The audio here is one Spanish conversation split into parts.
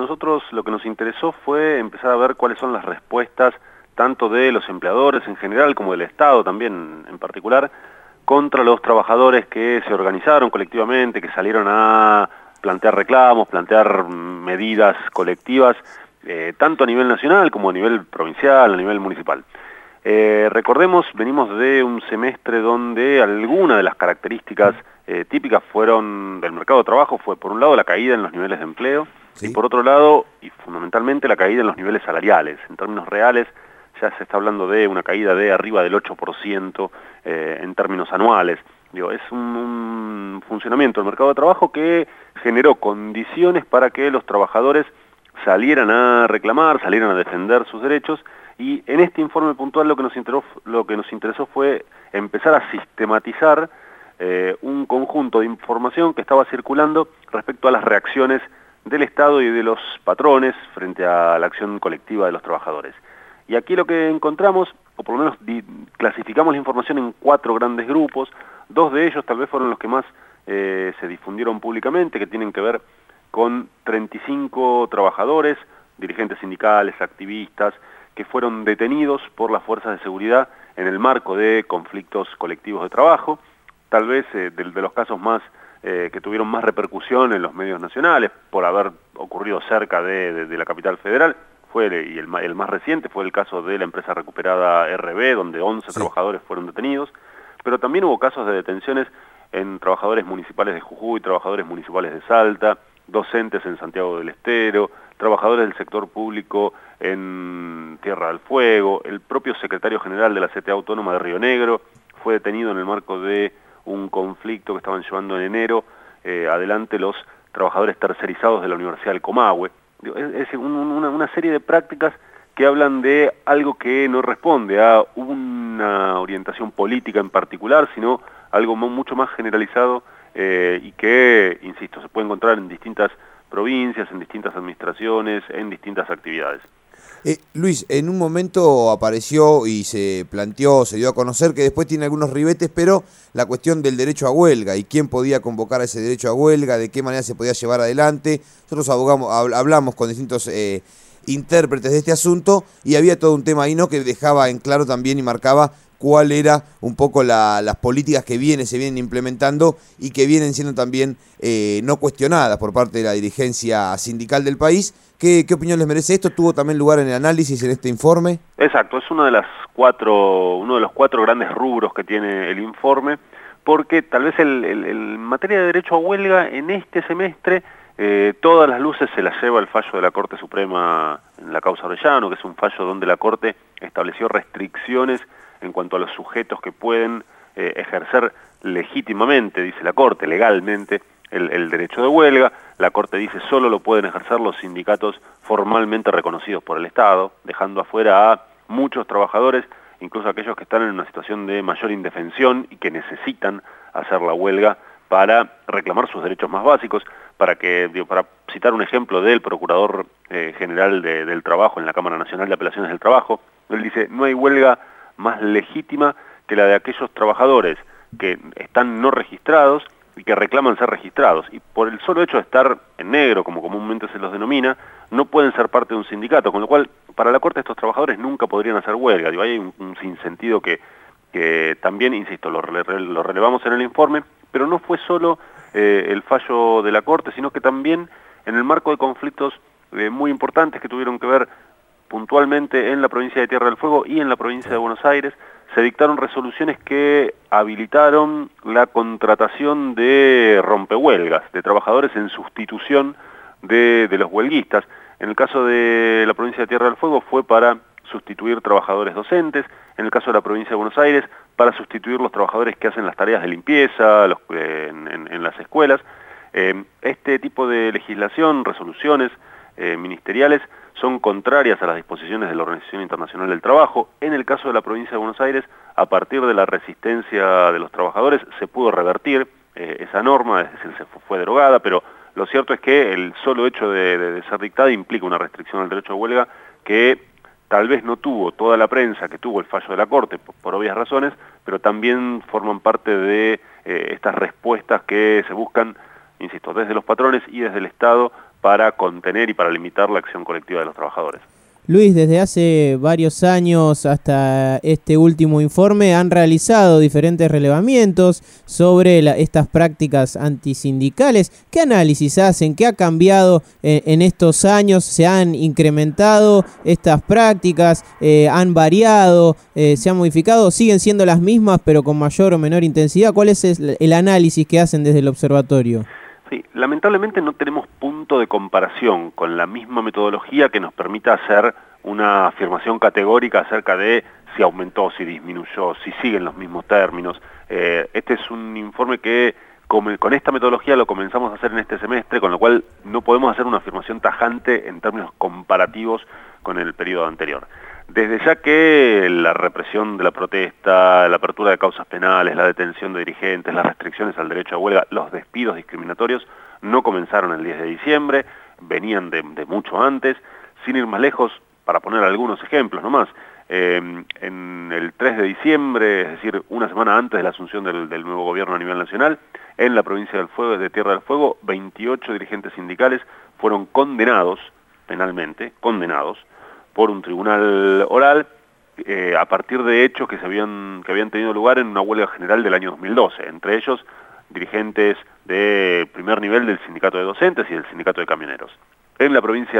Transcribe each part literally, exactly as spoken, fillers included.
nosotros lo que nos interesó fue empezar a ver cuáles son las respuestas tanto de los empleadores en general como del Estado también en particular, contra los trabajadores que se organizaron colectivamente, que salieron a plantear reclamos, plantear medidas colectivas, eh, tanto a nivel nacional como a nivel provincial, a nivel municipal. Eh, recordemos, venimos de un semestre donde algunas de las características eh, típicas fueron del mercado de trabajo fue, por un lado, la caída en los niveles de empleo, ¿sí? Y por otro lado, y fundamentalmente, la caída en los niveles salariales. En términos reales, ya se está hablando de una caída de arriba del ocho por ciento eh, en términos anuales. Digo, es un, un funcionamiento del mercado de trabajo que generó condiciones para que los trabajadores salieran a reclamar, salieran a defender sus derechos, y en este informe puntual lo que nos interesó, lo que nos interesó fue empezar a sistematizar eh, un conjunto de información que estaba circulando respecto a las reacciones del Estado y de los patrones frente a la acción colectiva de los trabajadores. Y aquí lo que encontramos, o por lo menos clasificamos la información en cuatro grandes grupos. Dos de ellos tal vez fueron los que más eh, se difundieron públicamente, que tienen que ver con treinta y cinco trabajadores, dirigentes sindicales, activistas, que fueron detenidos por las fuerzas de seguridad en el marco de conflictos colectivos de trabajo. Tal vez eh, de, de los casos más eh, que tuvieron más repercusión en los medios nacionales, por haber ocurrido cerca de, de, de la capital federal, fue y el, el más reciente fue el caso de la empresa recuperada R B, donde once sí. trabajadores fueron detenidos, pero también hubo casos de detenciones en trabajadores municipales de Jujuy, trabajadores municipales de Salta, docentes en Santiago del Estero, trabajadores del sector público en Tierra del Fuego, el propio secretario general de la C T A Autónoma de Río Negro fue detenido en el marco de un conflicto que estaban llevando en enero eh, adelante los trabajadores tercerizados de la Universidad del Comahue. Es una, una serie de prácticas que hablan de algo que no responde a una orientación política en particular, sino algo mucho más generalizado eh, y que, insisto, se puede encontrar en distintas provincias, en distintas administraciones, en distintas actividades. Eh, Luis, en un momento apareció y se planteó, se dio a conocer que después tiene algunos ribetes, pero la cuestión del derecho a huelga y quién podía convocar a ese derecho a huelga, de qué manera se podía llevar adelante. Nosotros abogamos, hablamos con distintos eh, intérpretes de este asunto y había todo un tema ahí, ¿no?, que dejaba en claro también y marcaba cuál era un poco la, las políticas que vienen, se vienen implementando y que vienen siendo también eh, no cuestionadas por parte de la dirigencia sindical del país. ¿Qué, ¿Qué opinión les merece esto? ¿Tuvo también lugar en el análisis en este informe? Exacto, es uno de las cuatro, uno de los cuatro grandes rubros que tiene el informe, porque tal vez el, el, el en materia de derecho a huelga en este semestre eh, todas las luces se las lleva el fallo de la Corte Suprema en la causa Orellano, que es un fallo donde la Corte estableció restricciones en cuanto a los sujetos que pueden eh, ejercer legítimamente, dice la Corte, legalmente, el, el derecho de huelga. La Corte dice solo lo pueden ejercer los sindicatos formalmente reconocidos por el Estado, dejando afuera a muchos trabajadores, incluso aquellos que están en una situación de mayor indefensión y que necesitan hacer la huelga para reclamar sus derechos más básicos. Para que, digo, para citar un ejemplo del Procurador eh, General de, del Trabajo en la Cámara Nacional de Apelaciones del Trabajo, él dice, no hay huelga más legítima que la de aquellos trabajadores que están no registrados y que reclaman ser registrados, y por el solo hecho de estar en negro, como comúnmente se los denomina, no pueden ser parte de un sindicato, con lo cual, para la Corte estos trabajadores nunca podrían hacer huelga. Digo, hay un, un sinsentido que, que también, insisto, lo, lo relevamos en el informe, pero no fue solo eh, el fallo de la Corte, sino que también en el marco de conflictos eh, muy importantes que tuvieron que ver puntualmente en la provincia de Tierra del Fuego y en la provincia de Buenos Aires, se dictaron resoluciones que habilitaron la contratación de rompehuelgas, de trabajadores en sustitución de, de los huelguistas. En el caso de la provincia de Tierra del Fuego fue para sustituir trabajadores docentes, en el caso de la provincia de Buenos Aires para sustituir los trabajadores que hacen las tareas de limpieza los, eh, en, en, en las escuelas. Eh, este tipo de legislación, resoluciones eh, ministeriales, son contrarias a las disposiciones de la Organización Internacional del Trabajo. En el caso de la provincia de Buenos Aires, a partir de la resistencia de los trabajadores, se pudo revertir eh, esa norma, es decir, se fue derogada, pero lo cierto es que el solo hecho de, de, de ser dictada implica una restricción al derecho a huelga que tal vez no tuvo toda la prensa que tuvo el fallo de la Corte, por, por obvias razones, pero también forman parte de eh, estas respuestas que se buscan, insisto, desde los patrones y desde el Estado, para contener y para limitar la acción colectiva de los trabajadores. Luis, desde hace varios años hasta este último informe han realizado diferentes relevamientos sobre la, estas prácticas antisindicales. ¿Qué análisis hacen? ¿Qué ha cambiado en, en estos años? ¿Se han incrementado estas prácticas? Eh, ¿Han variado? Eh, ¿Se han modificado? ¿Siguen siendo las mismas pero con mayor o menor intensidad? ¿Cuál es el, el análisis que hacen desde el observatorio? Sí, lamentablemente no tenemos punto de comparación con la misma metodología que nos permita hacer una afirmación categórica acerca de si aumentó, si disminuyó, si siguen los mismos términos. Eh, este es un informe que con, con esta metodología lo comenzamos a hacer en este semestre, con lo cual no podemos hacer una afirmación tajante en términos comparativos con el periodo anterior. Desde ya que la represión de la protesta, la apertura de causas penales, la detención de dirigentes, las restricciones al derecho a huelga, los despidos discriminatorios no comenzaron el diez de diciembre, venían de, de mucho antes. Sin ir más lejos, para poner algunos ejemplos nomás, eh, en el tres de diciembre, es decir, una semana antes de la asunción del, del nuevo gobierno a nivel nacional, en la provincia del Fuego, de Tierra del Fuego, veintiocho dirigentes sindicales fueron condenados penalmente, condenados, por un tribunal oral eh, a partir de hechos que, se habían, que habían tenido lugar en una huelga general del año dos mil doce, entre ellos dirigentes de primer nivel del sindicato de docentes y del sindicato de camioneros. En la provincia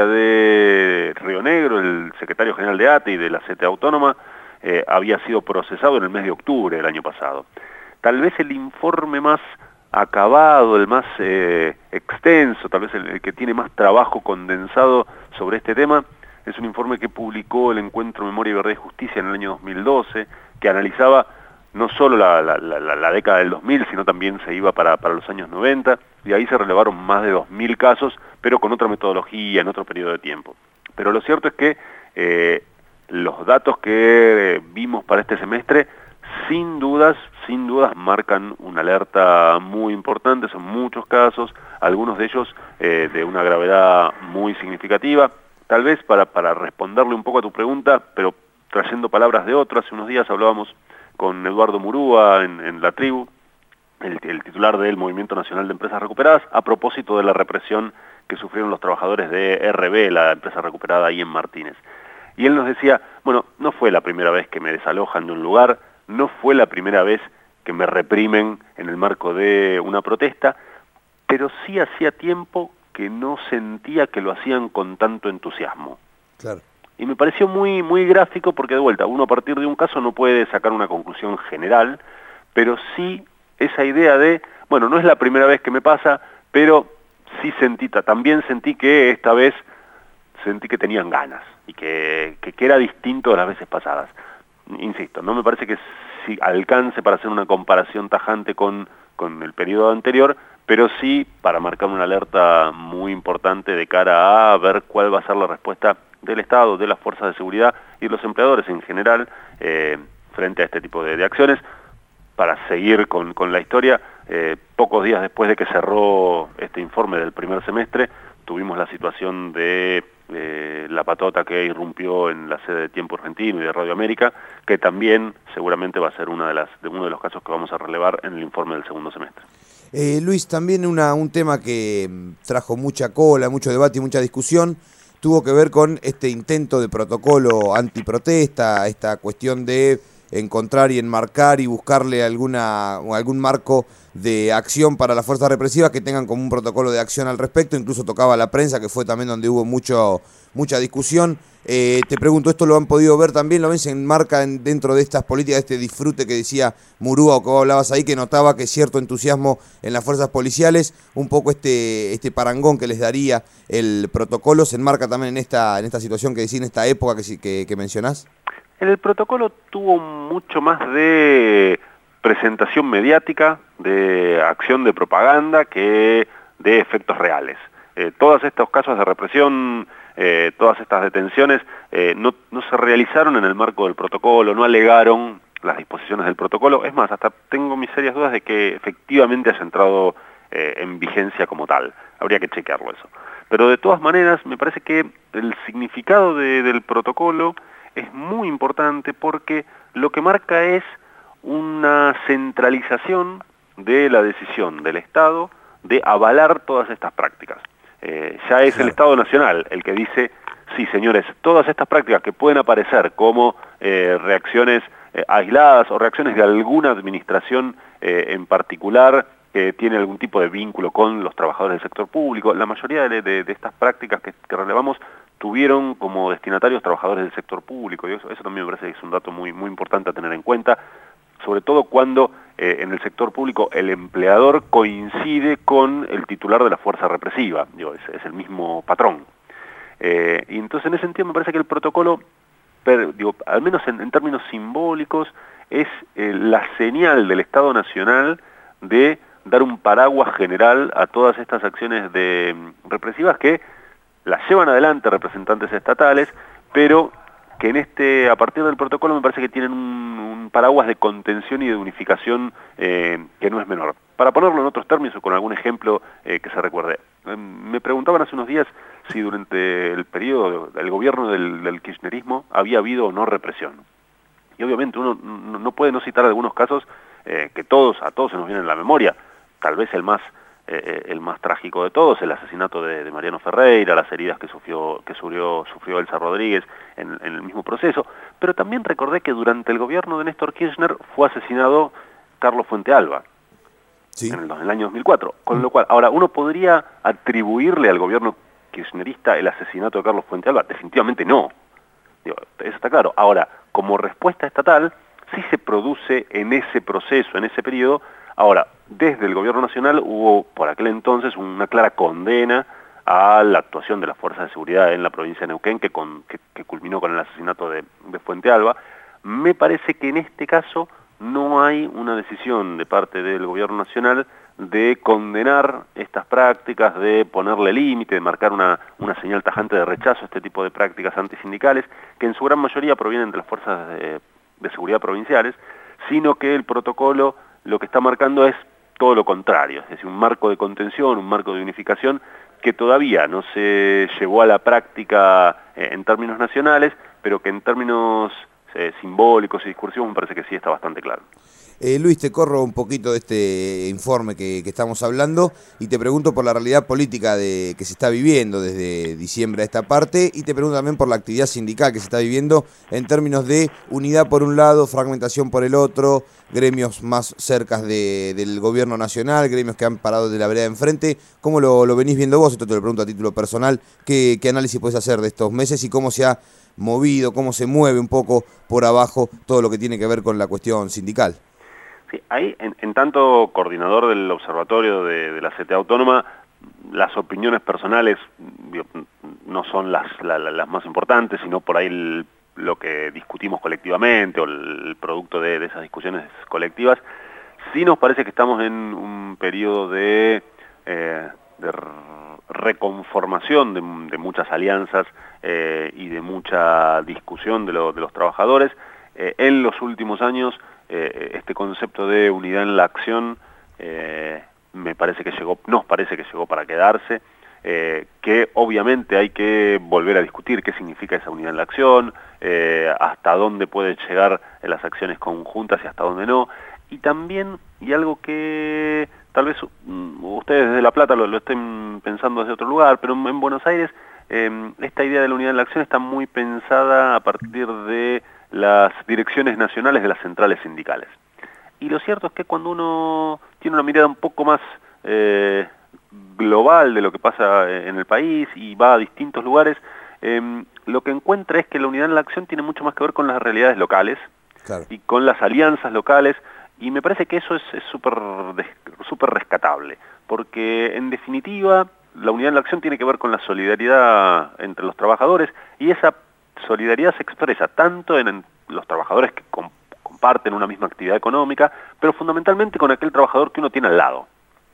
de Río Negro, el secretario general de A T E y de la C T A Autónoma eh, había sido procesado en el mes de octubre del año pasado. Tal vez el informe más acabado, el más eh, extenso, tal vez el, el que tiene más trabajo condensado sobre este tema, es un informe que publicó el Encuentro Memoria, Verdad y Justicia en el año dos mil doce, que analizaba no solo la, la, la, la década del dos mil, sino también se iba para, para los años noventa, y ahí se relevaron más de dos mil casos, pero con otra metodología, en otro periodo de tiempo. Pero lo cierto es que eh, los datos que vimos para este semestre, sin dudas, sin dudas marcan una alerta muy importante, son muchos casos, algunos de ellos eh, de una gravedad muy significativa. Tal vez para, para responderle un poco a tu pregunta, pero trayendo palabras de otro, hace unos días hablábamos con Eduardo Murúa en, en La Tribu, el, el titular del Movimiento Nacional de Empresas Recuperadas, a propósito de la represión que sufrieron los trabajadores de R B, la empresa recuperada ahí en Martínez. Y él nos decía, bueno, no fue la primera vez que me desalojan de un lugar, no fue la primera vez que me reprimen en el marco de una protesta, pero sí hacía tiempo que no sentía que lo hacían con tanto entusiasmo. Claro. Y me pareció muy, muy gráfico porque, de vuelta, uno a partir de un caso no puede sacar una conclusión general, pero sí esa idea de, bueno, no es la primera vez que me pasa, pero sí sentí, también sentí que esta vez sentí que tenían ganas y que, que, que era distinto de las veces pasadas. Insisto, no me parece que si alcance para hacer una comparación tajante con, con el periodo anterior, pero sí para marcar una alerta muy importante de cara a ver cuál va a ser la respuesta del Estado, de las fuerzas de seguridad y de los empleadores en general eh, frente a este tipo de, de acciones. Para seguir con, con la historia, eh, pocos días después de que cerró este informe del primer semestre, tuvimos la situación de eh, la patota que irrumpió en la sede de Tiempo Argentino y de Radio América, que también seguramente va a ser una de las, de uno de los casos que vamos a relevar en el informe del segundo semestre. Eh, Luis, también una, un tema que trajo mucha cola, mucho debate y mucha discusión, tuvo que ver con este intento de protocolo antiprotesta, esta cuestión de encontrar y enmarcar y buscarle alguna algún marco de acción para las fuerzas represivas que tengan como un protocolo de acción al respecto. Incluso tocaba la prensa, que fue también donde hubo mucho mucha discusión. Eh, te pregunto, ¿esto lo han podido ver también? ¿Lo ven? ¿Se enmarca en, dentro de estas políticas, de este disfrute que decía Murúa, o que vos hablabas ahí, que notaba que cierto entusiasmo en las fuerzas policiales, un poco este este parangón que les daría el protocolo, se enmarca también en esta en esta situación que decís, en esta época que, que, que mencionás? El protocolo tuvo mucho más de presentación mediática, de acción de propaganda, que de efectos reales. Eh, todos estos casos de represión, eh, todas estas detenciones, eh, no, no se realizaron en el marco del protocolo, no alegaron las disposiciones del protocolo. Es más, hasta tengo mis serias dudas de que efectivamente haya entrado eh, en vigencia como tal. Habría que chequearlo eso. Pero de todas maneras, me parece que el significado de, del protocolo es muy importante porque lo que marca es una centralización de la decisión del Estado de avalar todas estas prácticas. Eh, ya es el Estado Nacional el que dice, sí señores, todas estas prácticas que pueden aparecer como eh, reacciones eh, aisladas o reacciones de alguna administración eh, en particular que tiene algún tipo de vínculo con los trabajadores del sector público, la mayoría de, de, de estas prácticas que, que relevamos tuvieron como destinatarios trabajadores del sector público, y eso, eso también me parece que es un dato muy, muy importante a tener en cuenta, sobre todo cuando eh, en el sector público el empleador coincide con el titular de la fuerza represiva, digo, es, es el mismo patrón. Eh, y entonces en ese sentido me parece que el protocolo, per, digo, al menos en, en términos simbólicos, es eh, la señal del Estado Nacional de dar un paraguas general a todas estas acciones de, represivas que las llevan adelante representantes estatales, pero que en este, a partir del protocolo me parece que tienen un, un paraguas de contención y de unificación eh, que no es menor. Para ponerlo en otros términos o con algún ejemplo eh, que se recuerde, eh, me preguntaban hace unos días si durante el periodo del gobierno del, del kirchnerismo había habido o no represión. Y obviamente uno no, no puede no citar algunos casos eh, que todos, a todos se nos vienen en la memoria. Tal vez el más eh, el más trágico de todos, el asesinato de, de Mariano Ferreira, las heridas que sufrió que sufrió, sufrió Elsa Rodríguez en, en el mismo proceso, pero también recordé que durante el gobierno de Néstor Kirchner fue asesinado Carlos Fuentealba, sí, en, el, en el año dos mil cuatro, con lo cual, ahora, uno podría atribuirle al gobierno kirchnerista el asesinato de Carlos Fuentealba, definitivamente no, digo, eso está claro. Ahora, como respuesta estatal, sí se produce en ese proceso, en ese periodo. Ahora, desde el gobierno nacional hubo por aquel entonces una clara condena a la actuación de las fuerzas de seguridad en la provincia de Neuquén que, con, que, que culminó con el asesinato de, de Fuentealba. Me parece que en este caso no hay una decisión de parte del gobierno nacional de condenar estas prácticas, de ponerle límite, de marcar una, una señal tajante de rechazo a este tipo de prácticas antisindicales, que en su gran mayoría provienen de las fuerzas de, de seguridad provinciales, sino que el protocolo lo que está marcando es todo lo contrario, es decir, un marco de contención, un marco de unificación que todavía no se llevó a la práctica eh, en términos nacionales, pero que en términos eh, simbólicos y discursivos me parece que sí está bastante claro. Eh, Luis, te corro un poquito de este informe que, que estamos hablando y te pregunto por la realidad política de, que se está viviendo desde diciembre a esta parte, y te pregunto también por la actividad sindical que se está viviendo en términos de unidad por un lado, fragmentación por el otro, gremios más cercas de, del gobierno nacional, gremios que han parado de la vereda de enfrente. ¿Cómo lo, lo venís viendo vos? Esto te lo pregunto a título personal. ¿Qué, qué análisis puedes hacer de estos meses y cómo se ha movido, cómo se mueve un poco por abajo todo lo que tiene que ver con la cuestión sindical? Sí, ahí, en, en tanto coordinador del observatorio de, de la C T A Autónoma, las opiniones personales digo, no son las, la, las más importantes, sino por ahí el, lo que discutimos colectivamente o el, el producto de, de esas discusiones colectivas. Sí nos parece que estamos en un periodo de, eh, de reconformación de, de muchas alianzas eh, y de mucha discusión de, lo, de los trabajadores. Eh, en los últimos años, Eh, este concepto de unidad en la acción eh, me parece que llegó, nos parece que llegó para quedarse, eh, que obviamente hay que volver a discutir qué significa esa unidad en la acción, eh, hasta dónde pueden llegar las acciones conjuntas y hasta dónde no, y también, y algo que tal vez um, ustedes desde La Plata lo, lo estén pensando desde otro lugar, pero en, en Buenos Aires eh, esta idea de la unidad en la acción está muy pensada a partir de las direcciones nacionales de las centrales sindicales. Y lo cierto es que cuando uno tiene una mirada un poco más eh, global de lo que pasa en el país y va a distintos lugares, eh, lo que encuentra es que la unidad en la acción tiene mucho más que ver con las realidades locales, claro, y con las alianzas locales, y me parece que eso es súper súper rescatable, porque en definitiva la unidad en la acción tiene que ver con la solidaridad entre los trabajadores, y esa solidaridad se expresa tanto en los trabajadores que comp comparten una misma actividad económica, pero fundamentalmente con aquel trabajador que uno tiene al lado.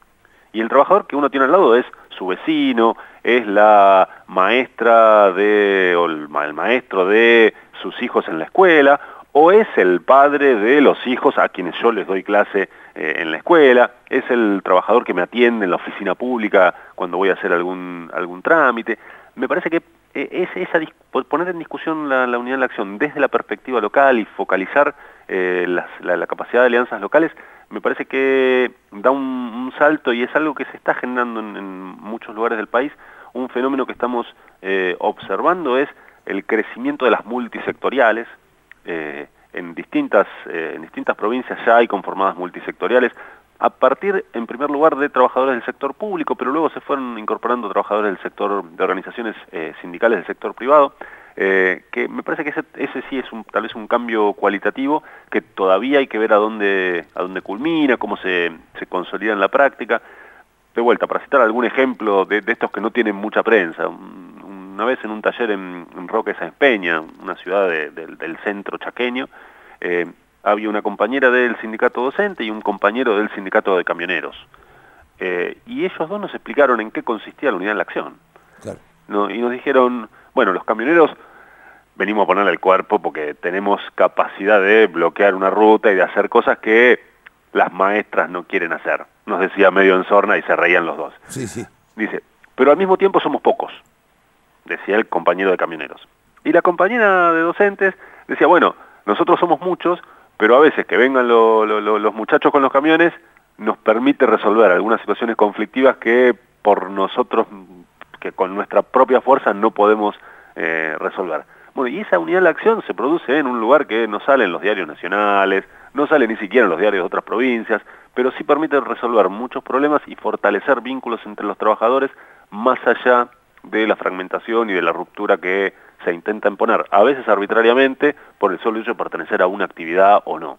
Y el trabajador que uno tiene al lado es su vecino, es la maestra de, o el, ma el maestro de sus hijos en la escuela, o es el padre de los hijos a quienes yo les doy clase eh, en la escuela, es el trabajador que me atiende en la oficina pública cuando voy a hacer algún, algún trámite. Me parece que es esa, poner en discusión la, la unidad en la acción desde la perspectiva local y focalizar eh, las, la, la capacidad de alianzas locales, me parece que da un, un salto, y es algo que se está generando en, en muchos lugares del país, un fenómeno que estamos eh, observando es el crecimiento de las multisectoriales. Eh, en, distintas, eh, en distintas provincias ya hay conformadas multisectoriales, a partir, en primer lugar, de trabajadores del sector público, pero luego se fueron incorporando trabajadores del sector, de organizaciones eh, sindicales del sector privado, eh, que me parece que ese, ese sí es un, tal vez un cambio cualitativo que todavía hay que ver a dónde, a dónde culmina, cómo se, se consolida en la práctica. De vuelta, para citar algún ejemplo de, de estos que no tienen mucha prensa, un, una vez en un taller en, en Roque Sáenz Peña, una ciudad de, de, del centro chaqueño, eh, había una compañera del sindicato docente y un compañero del sindicato de camioneros. Eh, y ellos dos nos explicaron en qué consistía la unidad en la acción. Claro. ¿No? Y nos dijeron, bueno, los camioneros venimos a ponerle el cuerpo porque tenemos capacidad de bloquear una ruta y de hacer cosas que las maestras no quieren hacer. Nos decía medio en sorna y se reían los dos. Sí, sí. Dice, pero al mismo tiempo somos pocos, decía el compañero de camioneros. Y la compañera de docentes decía, bueno, nosotros somos muchos, pero a veces que vengan lo, lo, lo, los muchachos con los camiones nos permite resolver algunas situaciones conflictivas que por nosotros, que con nuestra propia fuerza no podemos eh, resolver. Bueno, y esa unidad de la acción se produce en un lugar que no sale en los diarios nacionales, no sale ni siquiera en los diarios de otras provincias, pero sí permite resolver muchos problemas y fortalecer vínculos entre los trabajadores más allá de la fragmentación y de la ruptura que se intenta imponer, a veces arbitrariamente, por el solo hecho de pertenecer a una actividad o no.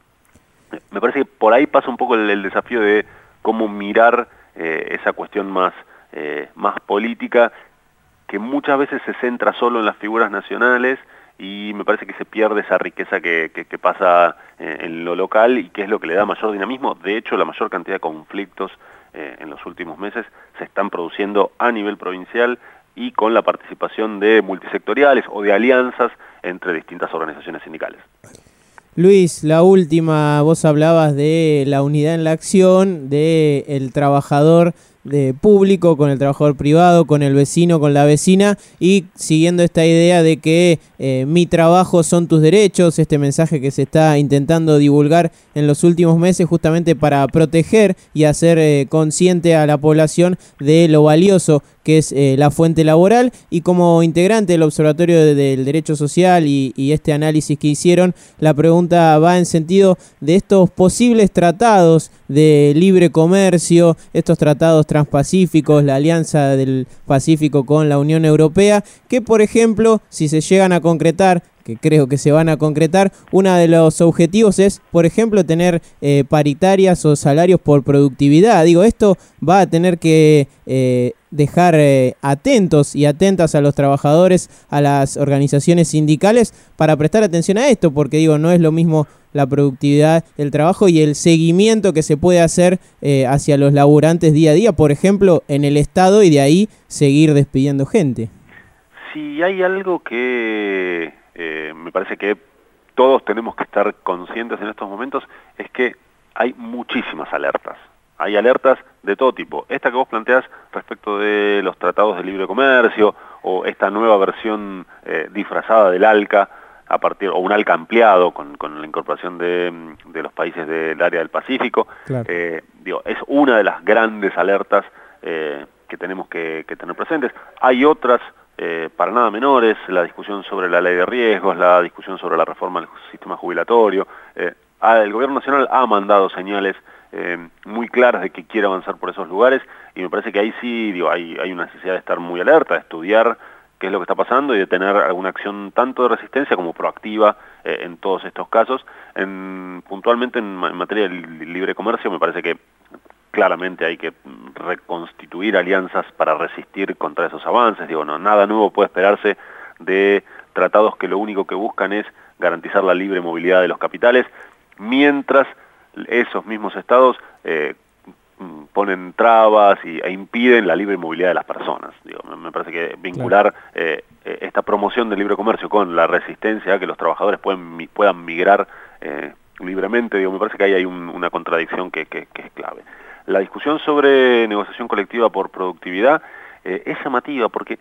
Me parece que por ahí pasa un poco el, el desafío de cómo mirar eh, esa cuestión más, eh, más política, que muchas veces se centra solo en las figuras nacionales y me parece que se pierde esa riqueza que, que, que pasa eh, en lo local y que es lo que le da mayor dinamismo. De hecho, la mayor cantidad de conflictos eh, en los últimos meses se están produciendo a nivel provincial y con la participación de multisectoriales o de alianzas entre distintas organizaciones sindicales. Luis, la última, vos hablabas de la unidad en la acción, de el trabajador de público con el trabajador privado, con el vecino, con la vecina, y siguiendo esta idea de que eh, mi trabajo son tus derechos, este mensaje que se está intentando divulgar en los últimos meses justamente para proteger y hacer eh, consciente a la población de lo valioso que es eh, la fuente laboral. Y como integrante del Observatorio de, del Derecho Social y, y este análisis que hicieron, la pregunta va en sentido de estos posibles tratados de libre comercio, estos tratados transpacíficos, la Alianza del Pacífico con la Unión Europea, que por ejemplo, si se llegan a concretar, que creo que se van a concretar, uno de los objetivos es, por ejemplo, tener eh, paritarias o salarios por productividad. Digo, esto va a tener que eh, dejar eh, atentos y atentas a los trabajadores, a las organizaciones sindicales, para prestar atención a esto, porque digo, no es lo mismo la productividad del trabajo y el seguimiento que se puede hacer eh, hacia los laburantes día a día, por ejemplo, en el Estado, y de ahí seguir despidiendo gente. Si hay algo que eh, me parece que todos tenemos que estar conscientes en estos momentos, es que hay muchísimas alertas. Hay alertas de todo tipo. Esta que vos planteás respecto de los tratados de libre comercio, o esta nueva versión eh, disfrazada del ALCA, a partir, o un ALCA ampliado con, con la incorporación de, de los países del área del Pacífico, claro. eh, digo, es una de las grandes alertas eh, que tenemos que, que tener presentes. Hay otras eh, para nada menores, la discusión sobre la ley de riesgos, la discusión sobre la reforma del sistema jubilatorio. Eh, el gobierno nacional ha mandado señales eh, muy claras de que quiere avanzar por esos lugares, y me parece que ahí sí, digo, hay, hay una necesidad de estar muy alerta, de estudiar qué es lo que está pasando y de tener alguna acción tanto de resistencia como proactiva eh, en todos estos casos. En, puntualmente en, en materia de libre comercio me parece que claramente hay que reconstituir alianzas para resistir contra esos avances. Digo, no, nada nuevo puede esperarse de tratados que lo único que buscan es garantizar la libre movilidad de los capitales, mientras esos mismos estados eh, ponen trabas y, e impiden la libre movilidad de las personas. Digo, me parece que vincular claro. eh, esta promoción del libre comercio con la resistencia a que los trabajadores pueden, puedan migrar eh, libremente, digo, me parece que ahí hay un, una contradicción que, que, que es clave. La discusión sobre negociación colectiva por productividad eh, es llamativa porque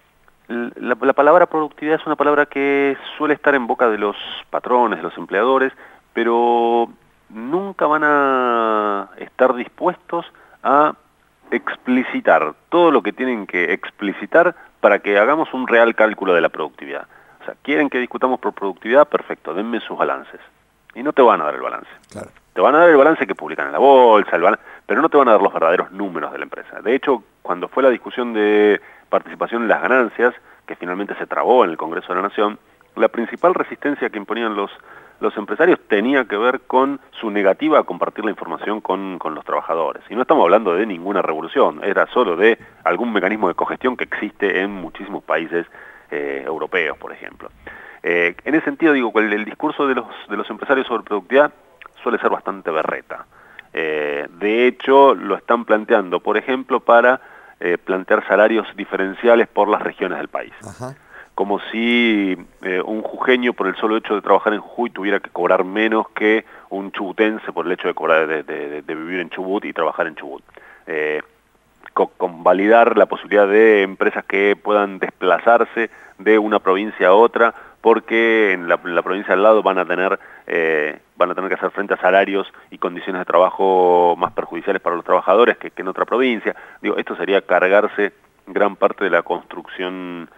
la, la palabra productividad es una palabra que suele estar en boca de los patrones, de los empleadores, pero nunca van a estar dispuestos a explicitar todo lo que tienen que explicitar para que hagamos un real cálculo de la productividad. O sea, quieren que discutamos por productividad, perfecto, denme sus balances. Y no te van a dar el balance. Claro. Te van a dar el balance que publican en la bolsa, el balance, pero no te van a dar los verdaderos números de la empresa. De hecho, cuando fue la discusión de participación en las ganancias, que finalmente se trabó en el Congreso de la Nación, la principal resistencia que imponían los, los empresarios tenía que ver con su negativa a compartir la información con, con los trabajadores. Y no estamos hablando de ninguna revolución, era solo de algún mecanismo de cogestión que existe en muchísimos países eh, europeos, por ejemplo. Eh, en ese sentido, digo, el, el discurso de los, de los empresarios sobre productividad suele ser bastante berreta. Eh, de hecho, lo están planteando, por ejemplo, para eh, plantear salarios diferenciales por las regiones del país. Ajá. Como si eh, un jujeño, por el solo hecho de trabajar en Jujuy, tuviera que cobrar menos que un chubutense por el hecho de, cobrar, de, de, de vivir en Chubut y trabajar en Chubut. Eh, con, con validar la posibilidad de empresas que puedan desplazarse de una provincia a otra, porque en la, en la provincia al lado van a tener eh, van a tener que hacer frente a salarios y condiciones de trabajo más perjudiciales para los trabajadores que, que en otra provincia. Digo, esto sería cargarse gran parte de la construcción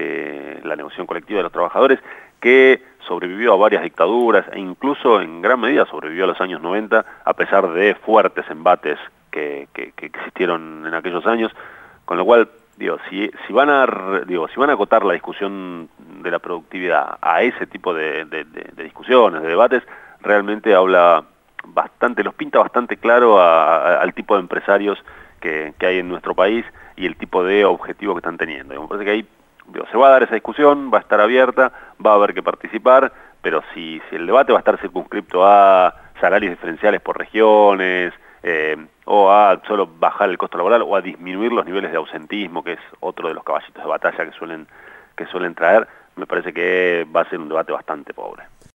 de la negociación colectiva de los trabajadores, que sobrevivió a varias dictaduras e incluso en gran medida sobrevivió a los años noventa, a pesar de fuertes embates que, que, que existieron en aquellos años, con lo cual, digo, si, si van a digo, si van a acotar la discusión de la productividad a ese tipo de, de, de, de discusiones, de debates, realmente habla bastante, los pinta bastante claro a, a, al tipo de empresarios que, que hay en nuestro país y el tipo de objetivos que están teniendo. Y me parece que ahí digo, se va a dar esa discusión, va a estar abierta, va a haber que participar, pero si, si el debate va a estar circunscripto a salarios diferenciales por regiones, eh, o a solo bajar el costo laboral, o a disminuir los niveles de ausentismo, que es otro de los caballitos de batalla que suelen, que suelen traer, me parece que va a ser un debate bastante pobre.